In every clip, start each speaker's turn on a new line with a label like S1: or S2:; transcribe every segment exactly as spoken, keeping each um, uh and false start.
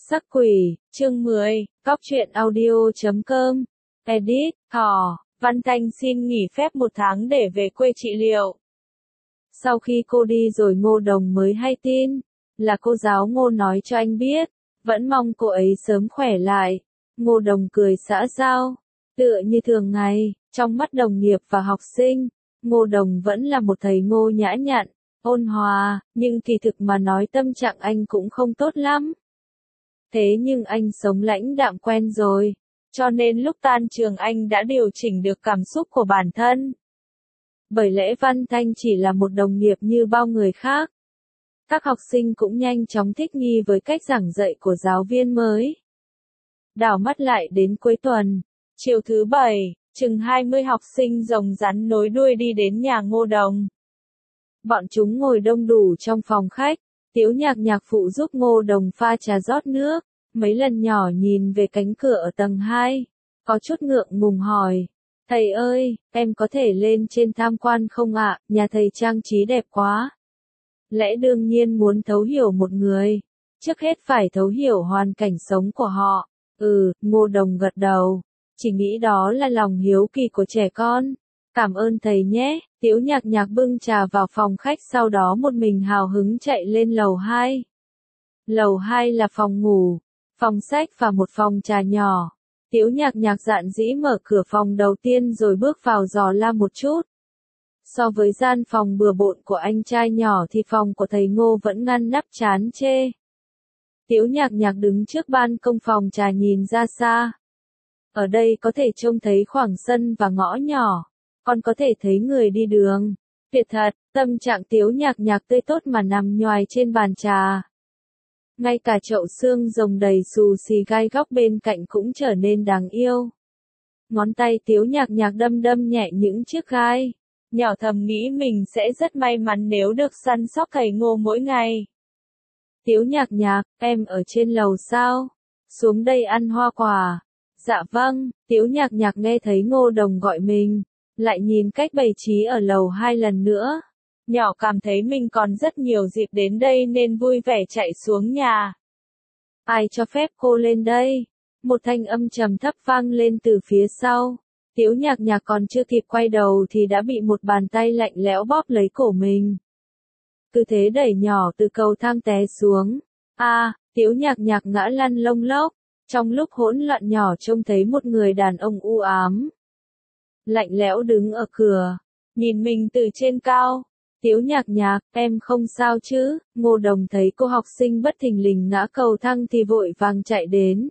S1: Sắc quỷ, chương mười, cóc truyện audio chấm com, edit, thỏ, Văn Thanh xin nghỉ phép một tháng để về quê trị liệu. Sau khi cô đi rồi Ngô Đồng mới hay tin, là cô giáo Ngô nói cho anh biết, vẫn mong cô ấy sớm khỏe lại. Ngô Đồng cười xã giao, tựa như thường ngày, trong mắt đồng nghiệp và học sinh, Ngô Đồng vẫn là một thầy Ngô nhã nhặn, ôn hòa, nhưng kỳ thực mà nói tâm trạng anh cũng không tốt lắm. Thế nhưng anh sống lãnh đạm quen rồi, cho nên lúc tan trường anh đã điều chỉnh được cảm xúc của bản thân. Bởi lẽ Văn Thanh chỉ là một đồng nghiệp như bao người khác. Các học sinh cũng nhanh chóng thích nghi với cách giảng dạy của giáo viên mới. Đảo mắt lại đến cuối tuần, chiều thứ bảy, chừng hai mươi học sinh rồng rắn nối đuôi đi đến nhà Ngô Đồng. Bọn chúng ngồi đông đủ trong phòng khách, Tiếu Nhạc Nhạc phụ giúp Ngô Đồng pha trà rót nước, mấy lần nhỏ nhìn về cánh cửa ở tầng hai, có chút ngượng ngùng hỏi, thầy ơi, em có thể lên trên tham quan không ạ, nhà thầy trang trí đẹp quá. Lẽ đương nhiên muốn thấu hiểu một người, trước hết phải thấu hiểu hoàn cảnh sống của họ. Ừ, Ngô Đồng gật đầu, chỉ nghĩ đó là lòng hiếu kỳ của trẻ con. Cảm ơn thầy nhé. Tiếu Nhạc Nhạc bưng trà vào phòng khách, sau đó một mình hào hứng chạy lên lầu hai. Lầu hai là phòng ngủ, phòng sách và một phòng trà nhỏ. Tiếu Nhạc Nhạc dạn dĩ mở cửa phòng đầu tiên rồi bước vào dò la một chút. So với gian phòng bừa bộn của anh trai nhỏ thì phòng của thầy Ngô vẫn ngăn nắp chán chê. Tiếu Nhạc Nhạc đứng trước ban công phòng trà nhìn ra xa. Ở đây có thể trông thấy khoảng sân và ngõ nhỏ, còn có thể thấy người đi đường. Tuyệt thật, tâm trạng Tiếu Nhạc Nhạc tươi tốt mà nằm nhoài trên bàn trà. Ngay cả chậu xương rồng đầy xù xì gai góc bên cạnh cũng trở nên đáng yêu. Ngón tay Tiếu Nhạc Nhạc đâm đâm nhẹ những chiếc gai. Nhỏ thầm nghĩ mình sẽ rất may mắn nếu được săn sóc thầy Ngô mỗi ngày. Tiếu Nhạc Nhạc, em ở trên lầu sao? Xuống đây ăn hoa quả. Dạ vâng. Tiếu Nhạc Nhạc nghe thấy Ngô Đồng gọi mình, lại nhìn cách bày trí ở lầu hai lần nữa. Nhỏ cảm thấy mình còn rất nhiều dịp đến đây nên vui vẻ chạy xuống nhà. Ai cho phép cô lên đây? Một thanh âm trầm thấp vang lên từ phía sau. Tiếu Nhạc Nhạc còn chưa kịp quay đầu thì đã bị một bàn tay lạnh lẽo bóp lấy cổ mình. Cứ thế đẩy nhỏ từ cầu thang té xuống. A, à, Tiếu Nhạc Nhạc ngã lăn lông lốc. Trong lúc hỗn loạn nhỏ trông thấy một người đàn ông u ám, lạnh lẽo đứng ở cửa, nhìn mình từ trên cao. Tiếu Nhạc Nhạc, em không sao chứ? Ngô Đồng thấy cô học sinh bất thình lình ngã cầu thang thì vội vàng chạy đến.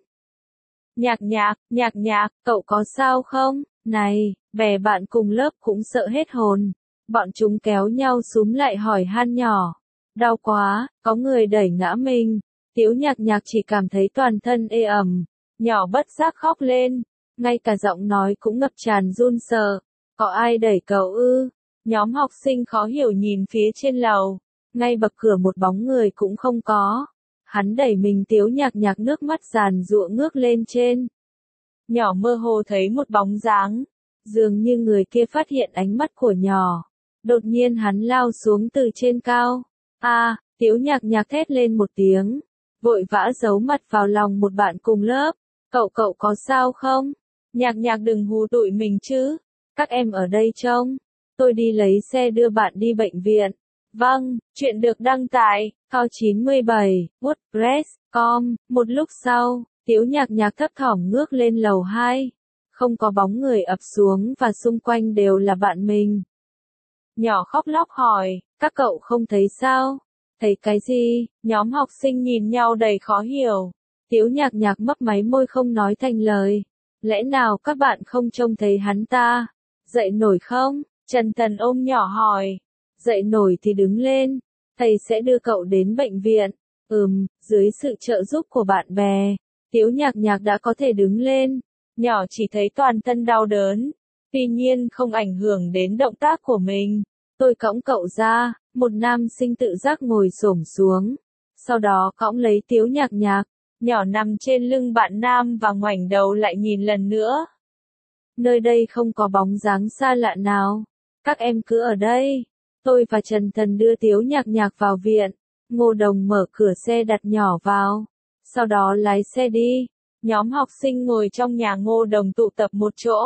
S1: Nhạc Nhạc, Nhạc Nhạc, cậu có sao không? Này, bè bạn cùng lớp cũng sợ hết hồn. Bọn chúng kéo nhau xúm lại hỏi han nhỏ. Đau quá, có người đẩy ngã mình. Tiếu Nhạc Nhạc chỉ cảm thấy toàn thân ê ẩm, nhỏ bất giác khóc lên, ngay cả giọng nói cũng ngập tràn run sợ. Có ai đẩy cậu ư? Nhóm học sinh khó hiểu nhìn phía trên lầu, ngay bậc cửa một bóng người cũng không có. Hắn đẩy mình. Tiếu Nhạc Nhạc nước mắt giàn giụa ngước lên trên. Nhỏ mơ hồ thấy một bóng dáng, dường như người kia phát hiện ánh mắt của nhỏ. Đột nhiên hắn lao xuống từ trên cao. A, à, Tiếu Nhạc Nhạc thét lên một tiếng, vội vã giấu mặt vào lòng một bạn cùng lớp. Cậu cậu có sao không? Nhạc Nhạc đừng hù tụi mình chứ. Các em ở đây trông. Tôi đi lấy xe đưa bạn đi bệnh viện. Vâng, chuyện được đăng tại Thao chín mươi bảy, WordPress chấm com. Một lúc sau, Tiếu Nhạc Nhạc thấp thỏm ngước lên lầu hai. Không có bóng người ập xuống và xung quanh đều là bạn mình. Nhỏ khóc lóc hỏi, các cậu không thấy sao? Thấy cái gì? Nhóm học sinh nhìn nhau đầy khó hiểu. Tiếu Nhạc Nhạc mấp máy môi không nói thành lời. Lẽ nào các bạn không trông thấy hắn ta? Dậy nổi không? Trần Tần ôm nhỏ hỏi. Dậy nổi thì đứng lên. Thầy sẽ đưa cậu đến bệnh viện. Ừm, dưới sự trợ giúp của bạn bè, Tiếu Nhạc Nhạc đã có thể đứng lên. Nhỏ chỉ thấy toàn thân đau đớn. Tuy nhiên không ảnh hưởng đến động tác của mình. Tôi cõng cậu ra. Một nam sinh tự giác ngồi xổm xuống. Sau đó cõng lấy Tiếu Nhạc Nhạc. Nhỏ nằm trên lưng bạn nam và ngoảnh đầu lại nhìn lần nữa. Nơi đây không có bóng dáng xa lạ nào. Các em cứ ở đây. Tôi và Trần Thần đưa Tiếu Nhạc Nhạc vào viện. Ngô Đồng mở cửa xe đặt nhỏ vào. sau đó lái xe đi. Nhóm học sinh ngồi trong nhà Ngô Đồng tụ tập một chỗ.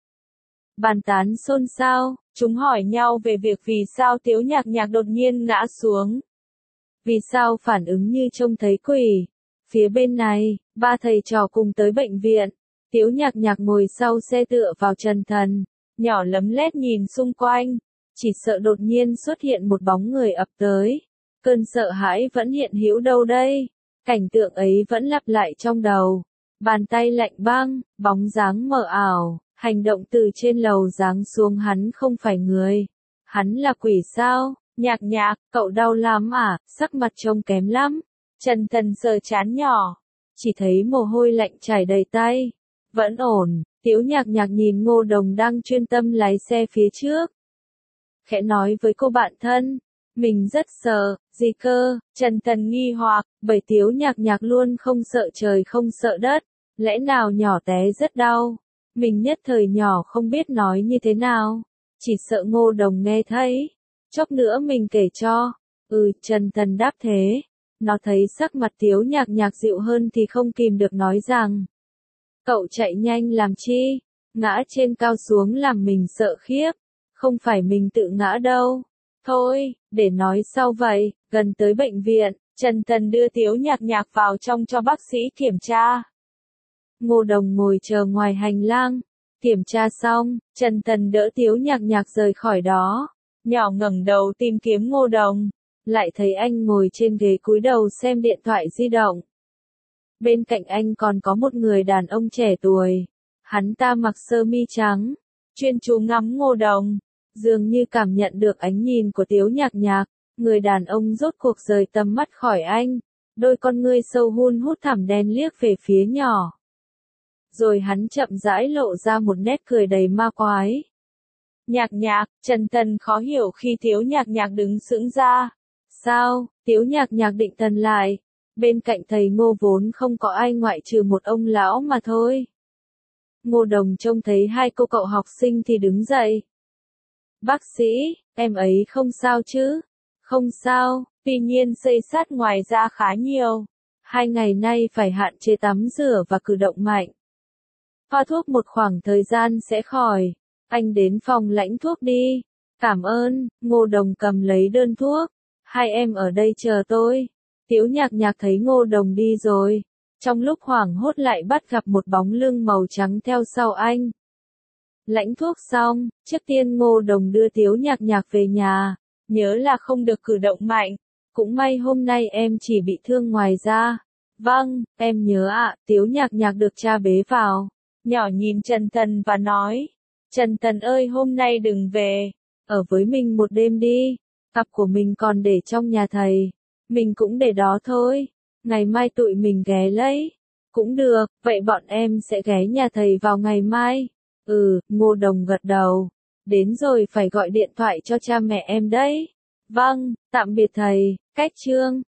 S1: Bàn tán xôn xao, chúng hỏi nhau về việc vì sao Tiếu Nhạc Nhạc đột nhiên ngã xuống. Vì sao phản ứng như trông thấy quỷ. Phía bên này, ba thầy trò cùng tới bệnh viện. Tiếu Nhạc Nhạc ngồi sau xe tựa vào Trần Thần, nhỏ lấm lét nhìn xung quanh, chỉ sợ đột nhiên xuất hiện một bóng người ập tới. Cơn sợ hãi vẫn hiện hữu đâu đây. Cảnh tượng ấy vẫn lặp lại trong đầu. Bàn tay lạnh băng, bóng dáng mờ ảo, hành động từ trên lầu giáng xuống, hắn không phải người. Hắn là quỷ sao? Nhạc Nhạc, cậu đau lắm à? Sắc mặt trông kém lắm. Trần Thần sờ trán nhỏ, chỉ thấy mồ hôi lạnh chảy đầy tay. Vẫn ổn. Tiếu Nhạc Nhạc nhìn Ngô Đồng đang chuyên tâm lái xe phía trước. Khẽ nói với cô bạn thân, mình rất sợ. Gì cơ? Trần Thần nghi hoặc, bởi Tiếu Nhạc Nhạc luôn không sợ trời không sợ đất. Lẽ nào nhỏ té rất đau? Mình nhất thời nhỏ không biết nói như thế nào. Chỉ sợ Ngô Đồng nghe thấy. Chốc nữa mình kể cho. Ừ, Trần Thần đáp thế. Nó thấy sắc mặt Tiếu Nhạc Nhạc dịu hơn thì không kìm được nói rằng. Cậu chạy nhanh làm chi? Ngã trên cao xuống làm mình sợ khiếp. Không phải mình tự ngã đâu. Thôi, để nói sau vậy. Gần tới bệnh viện, Trần Thần đưa Tiếu Nhạc Nhạc vào trong cho bác sĩ kiểm tra. Ngô Đồng ngồi chờ ngoài hành lang. Kiểm tra xong, Trần Thần đỡ Tiếu Nhạc Nhạc rời khỏi đó. Nhỏ ngẩng đầu tìm kiếm Ngô Đồng. Lại thấy anh ngồi trên ghế cúi đầu xem điện thoại di động. Bên cạnh anh còn có một người đàn ông trẻ tuổi. Hắn ta mặc sơ mi trắng, chuyên chú ngắm Ngô Đồng. Dường như cảm nhận được ánh nhìn của Tiếu Nhạc Nhạc, người đàn ông rốt cuộc rời tầm mắt khỏi anh. Đôi con ngươi sâu hun hút thẳm đen liếc về phía nhỏ. Rồi hắn chậm rãi lộ ra một nét cười đầy ma quái. Nhạc Nhạc, Trần Thần khó hiểu khi Tiếu Nhạc Nhạc đứng sững ra. Sao? Tiếu Nhạc Nhạc định thần lại. Bên cạnh thầy Ngô vốn không có ai ngoại trừ một ông lão mà thôi. Ngô Đồng trông thấy hai cô cậu học sinh thì đứng dậy. Bác sĩ, em ấy không sao chứ? Không sao, tuy nhiên xây sát ngoài ra khá nhiều. Hai ngày nay phải hạn chế tắm rửa và cử động mạnh. Pha thuốc một khoảng thời gian sẽ khỏi. Anh đến phòng lãnh thuốc đi. Cảm ơn. Ngô Đồng cầm lấy đơn thuốc. Hai em ở đây chờ tôi. Tiếu Nhạc Nhạc thấy Ngô Đồng đi rồi. Trong lúc hoảng hốt lại bắt gặp một bóng lưng màu trắng theo sau anh. Lãnh thuốc xong, trước tiên Ngô Đồng đưa Tiếu Nhạc Nhạc về nhà. Nhớ là không được cử động mạnh. Cũng may hôm nay em chỉ bị thương ngoài da. Vâng, em nhớ ạ. Tiếu Nhạc Nhạc được cha bế vào. Nhỏ nhìn Trần Thần và nói. Trần Thần ơi, hôm nay đừng về. Ở với mình một đêm đi. Cặp của mình còn để trong nhà thầy. Mình cũng để đó thôi. Ngày mai tụi mình ghé lấy. Cũng được, vậy bọn em sẽ ghé nhà thầy vào ngày mai. Ừ, Ngô Đồng gật đầu. Đến rồi phải gọi điện thoại cho cha mẹ em đấy. Vâng, tạm biệt thầy. Cách chương